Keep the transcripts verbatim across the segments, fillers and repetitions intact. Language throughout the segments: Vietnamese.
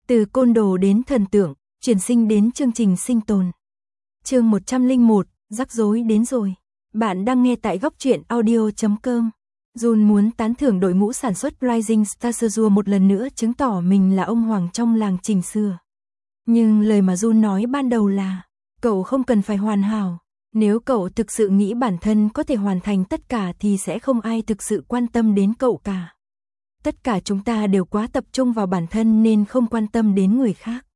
Từ côn đồ đến thần tượng, chuyển sinh đến chương trình sinh tồn. Chương một trăm lẻ một, rắc rối đến rồi. Bạn đang nghe tại góc truyện audio chấm com. Jun muốn tán thưởng đội ngũ sản xuất Rising Star Studio một lần nữa chứng tỏ mình là ông hoàng trong làng chỉnh sửa. Nhưng lời mà Jun nói ban đầu là, cậu không cần phải hoàn hảo. Nếu cậu thực sự nghĩ bản thân có thể hoàn thành tất cả thì sẽ không ai thực sự quan tâm đến cậu cả. Tất cả chúng ta đều quá tập trung vào bản thân nên không quan tâm đến người khác.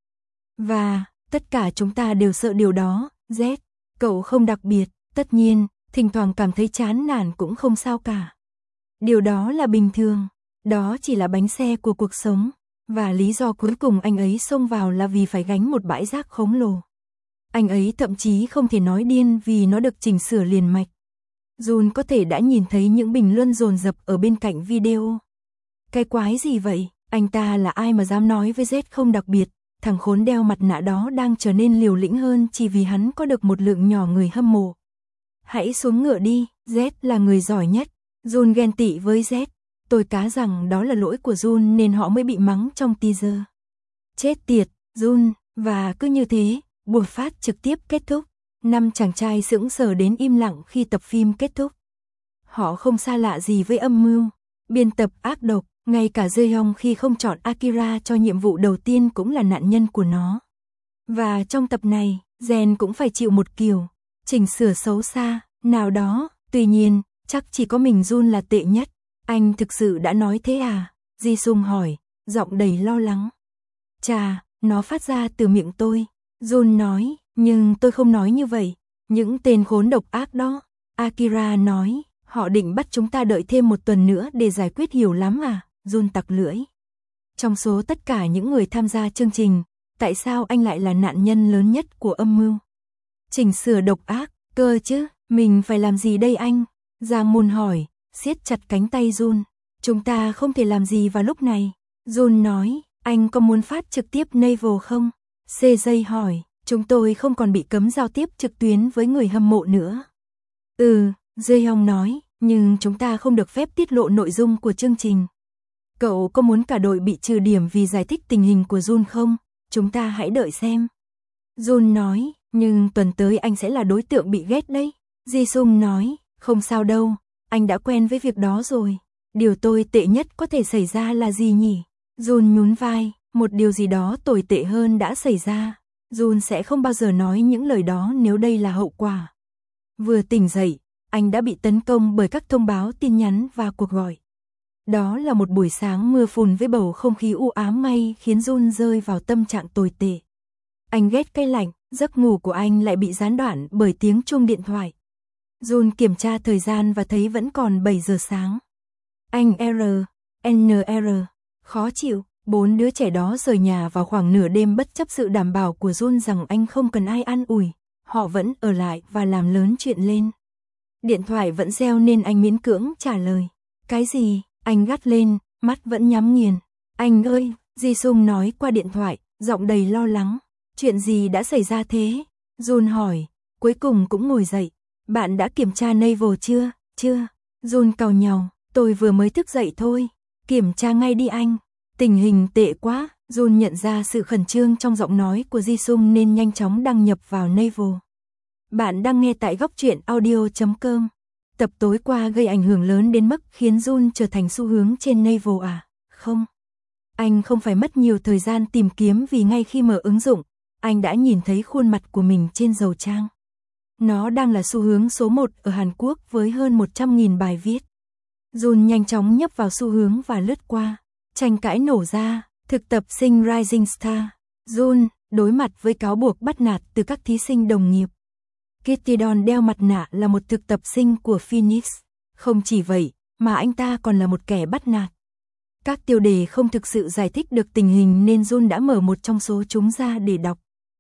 Và, tất cả chúng ta đều sợ điều đó, Z. Cậu không đặc biệt, tất nhiên, thỉnh thoảng cảm thấy chán nản cũng không sao cả. Điều đó là bình thường, đó chỉ là bánh xe của cuộc sống. Và lý do cuối cùng anh ấy xông vào là vì phải gánh một bãi rác khổng lồ. Anh ấy thậm chí không thể nói điên vì nó được chỉnh sửa liền mạch. Jun có thể đã nhìn thấy những bình luận dồn dập ở bên cạnh video. Cái quái gì vậy? Anh ta là ai mà dám nói với Z không đặc biệt? Thằng khốn đeo mặt nạ đó đang trở nên liều lĩnh hơn chỉ vì hắn có được một lượng nhỏ người hâm mộ. Hãy xuống ngựa đi, Z là người giỏi nhất. Jun ghen tị với Z. Tôi cá rằng đó là lỗi của Jun nên họ mới bị mắng trong teaser. Chết tiệt, Jun, và cứ như thế, buổi phát trực tiếp kết thúc. Năm chàng trai sững sờ đến im lặng khi tập phim kết thúc. Họ không xa lạ gì với âm mưu, biên tập ác độc, ngay cả Jaehyung khi không chọn Akira cho nhiệm vụ đầu tiên cũng là nạn nhân của nó. Và trong tập này, Gen cũng phải chịu một kiểu chỉnh sửa xấu xa nào đó, tuy nhiên, chắc chỉ có mình Jun là tệ nhất. Anh thực sự đã nói thế à? Ji Sung hỏi, giọng đầy lo lắng. Chà, nó phát ra từ miệng tôi. Jun nói, nhưng tôi không nói như vậy. Những tên khốn độc ác đó. Akira nói, họ định bắt chúng ta đợi thêm một tuần nữa để giải quyết hiểu lắm à? Jun tặc lưỡi. Trong số tất cả những người tham gia chương trình, tại sao anh lại là nạn nhân lớn nhất của âm mưu? Chỉnh sửa độc ác, cơ chứ, mình phải làm gì đây anh? Giang Moon hỏi, siết chặt cánh tay Jun. Chúng ta không thể làm gì vào lúc này. Jun nói, anh có muốn phát trực tiếp Naval không? xê gi hỏi, chúng tôi không còn bị cấm giao tiếp trực tuyến với người hâm mộ nữa. Ừ, Jaehyung nói, nhưng chúng ta không được phép tiết lộ nội dung của chương trình. Cậu có muốn cả đội bị trừ điểm vì giải thích tình hình của Jun không? Chúng ta hãy đợi xem. Jun nói, nhưng tuần tới anh sẽ là đối tượng bị ghét đấy. Ji Sung nói, không sao đâu, anh đã quen với việc đó rồi. Điều tồi tệ nhất có thể xảy ra là gì nhỉ? Jun nhún vai, một điều gì đó tồi tệ hơn đã xảy ra. Jun sẽ không bao giờ nói những lời đó nếu đây là hậu quả. Vừa tỉnh dậy, anh đã bị tấn công bởi các thông báo tin nhắn và cuộc gọi. Đó là một buổi sáng mưa phùn với bầu không khí u ám may khiến Jun rơi vào tâm trạng tồi tệ. Anh ghét cái lạnh, giấc ngủ của anh lại bị gián đoạn bởi tiếng chuông điện thoại. Jun kiểm tra thời gian và thấy vẫn còn bảy giờ sáng. Anh R, N R, khó chịu, bốn đứa trẻ đó rời nhà vào khoảng nửa đêm bất chấp sự đảm bảo của Jun rằng anh không cần ai an ủi. Họ vẫn ở lại và làm lớn chuyện lên. Điện thoại vẫn reo nên anh miễn cưỡng trả lời. Cái gì? Anh gắt lên, mắt vẫn nhắm nghiền. Anh ơi, Ji Sung nói qua điện thoại, giọng đầy lo lắng. Chuyện gì đã xảy ra thế? Jun hỏi, cuối cùng cũng ngồi dậy. Bạn đã kiểm tra Naval chưa? Chưa. Jun càu nhàu, tôi vừa mới thức dậy thôi. Kiểm tra ngay đi anh. Tình hình tệ quá. Jun nhận ra sự khẩn trương trong giọng nói của Ji Sung nên nhanh chóng đăng nhập vào Naval. Bạn đang nghe tại góc truyện audio chấm com. Tập tối qua gây ảnh hưởng lớn đến mức khiến Jun trở thành xu hướng trên Naval à? Không. Anh không phải mất nhiều thời gian tìm kiếm vì ngay khi mở ứng dụng, anh đã nhìn thấy khuôn mặt của mình trên dầu trang. Nó đang là xu hướng số một ở Hàn Quốc với hơn một trăm nghìn bài viết. Jun nhanh chóng nhấp vào xu hướng và lướt qua. Tranh cãi nổ ra, thực tập sinh Rising Star. Jun đối mặt với cáo buộc bắt nạt từ các thí sinh đồng nghiệp. Kitty Don đeo mặt nạ là một thực tập sinh của Phoenix. Không chỉ vậy, mà anh ta còn là một kẻ bắt nạt. Các tiêu đề không thực sự giải thích được tình hình nên Jun đã mở một trong số chúng ra để đọc.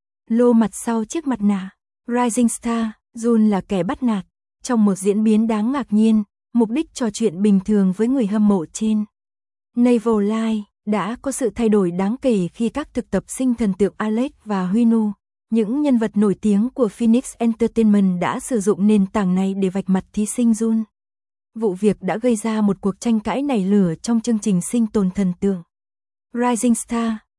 Lô mặt sau chiếc mặt nạ. Rising Star, Jun là kẻ bắt nạt. Trong một diễn biến đáng ngạc nhiên, mục đích trò chuyện bình thường với người hâm mộ trên Naval Live đã có sự thay đổi đáng kể khi các thực tập sinh thần tượng Alex và Hyunwoo, những nhân vật nổi tiếng của Phoenix Entertainment đã sử dụng nền tảng này để vạch mặt thí sinh Jun. Vụ việc đã gây ra một cuộc tranh cãi nảy lửa trong chương trình sinh tồn thần tượng. Rising Star,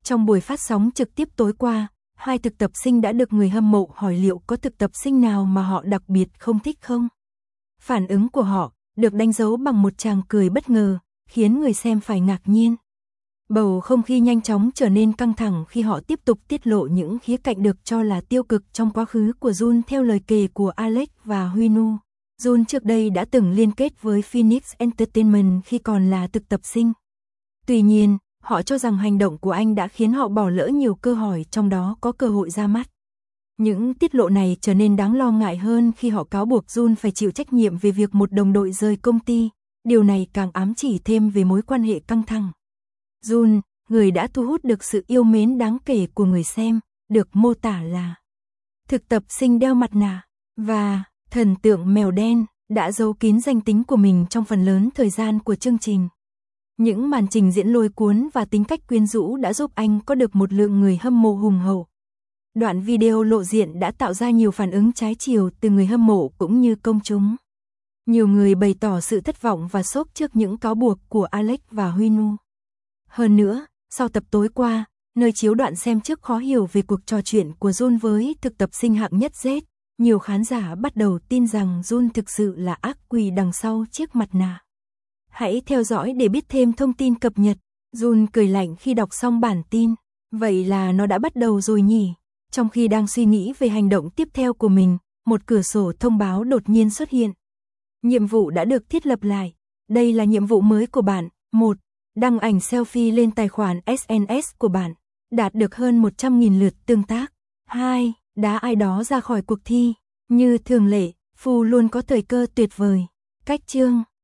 Trong buổi phát sóng trực tiếp tối qua, hai thực tập sinh đã được người hâm mộ hỏi liệu có thực tập sinh nào mà họ đặc biệt không thích không? Phản ứng của họ được đánh dấu bằng một tràng cười bất ngờ, khiến người xem phải ngạc nhiên. Bầu không khí nhanh chóng trở nên căng thẳng khi họ tiếp tục tiết lộ những khía cạnh được cho là tiêu cực trong quá khứ của Jun. Theo lời kể của Alex và Huy Nu, Jun trước đây đã từng liên kết với Phoenix Entertainment khi còn là thực tập sinh. Tuy nhiên, họ cho rằng hành động của anh đã khiến họ bỏ lỡ nhiều cơ hội, trong đó có cơ hội ra mắt. Những tiết lộ này trở nên đáng lo ngại hơn khi họ cáo buộc Jun phải chịu trách nhiệm về việc một đồng đội rời công ty. Điều này càng ám chỉ thêm về mối quan hệ căng thẳng. Jun, người đã thu hút được sự yêu mến đáng kể của người xem, được mô tả là thực tập sinh đeo mặt nạ và thần tượng mèo đen, đã giấu kín danh tính của mình trong phần lớn thời gian của chương trình. Những màn trình diễn lôi cuốn và tính cách quyến rũ đã giúp anh có được một lượng người hâm mộ hùng hậu. Đoạn video lộ diện đã tạo ra nhiều phản ứng trái chiều từ người hâm mộ cũng như công chúng. Nhiều người bày tỏ sự thất vọng và sốc trước những cáo buộc của Alex và Huy Nu. Hơn nữa, sau tập tối qua, nơi chiếu đoạn xem trước khó hiểu về cuộc trò chuyện của Jun với thực tập sinh hạng nhất Z, nhiều khán giả bắt đầu tin rằng Jun thực sự là ác quỷ đằng sau chiếc mặt nạ. Hãy theo dõi để biết thêm thông tin cập nhật. Jun cười lạnh khi đọc xong bản tin. Vậy là nó đã bắt đầu rồi nhỉ? Trong khi đang suy nghĩ về hành động tiếp theo của mình, một cửa sổ thông báo đột nhiên xuất hiện. Nhiệm vụ đã được thiết lập lại. Đây là nhiệm vụ mới của bạn. một. Đăng ảnh selfie lên tài khoản ét en ét của bạn. Đạt được hơn một trăm nghìn lượt tương tác. hai. Đá ai đó ra khỏi cuộc thi. Như thường lệ, Phu luôn có thời cơ tuyệt vời. Cách chương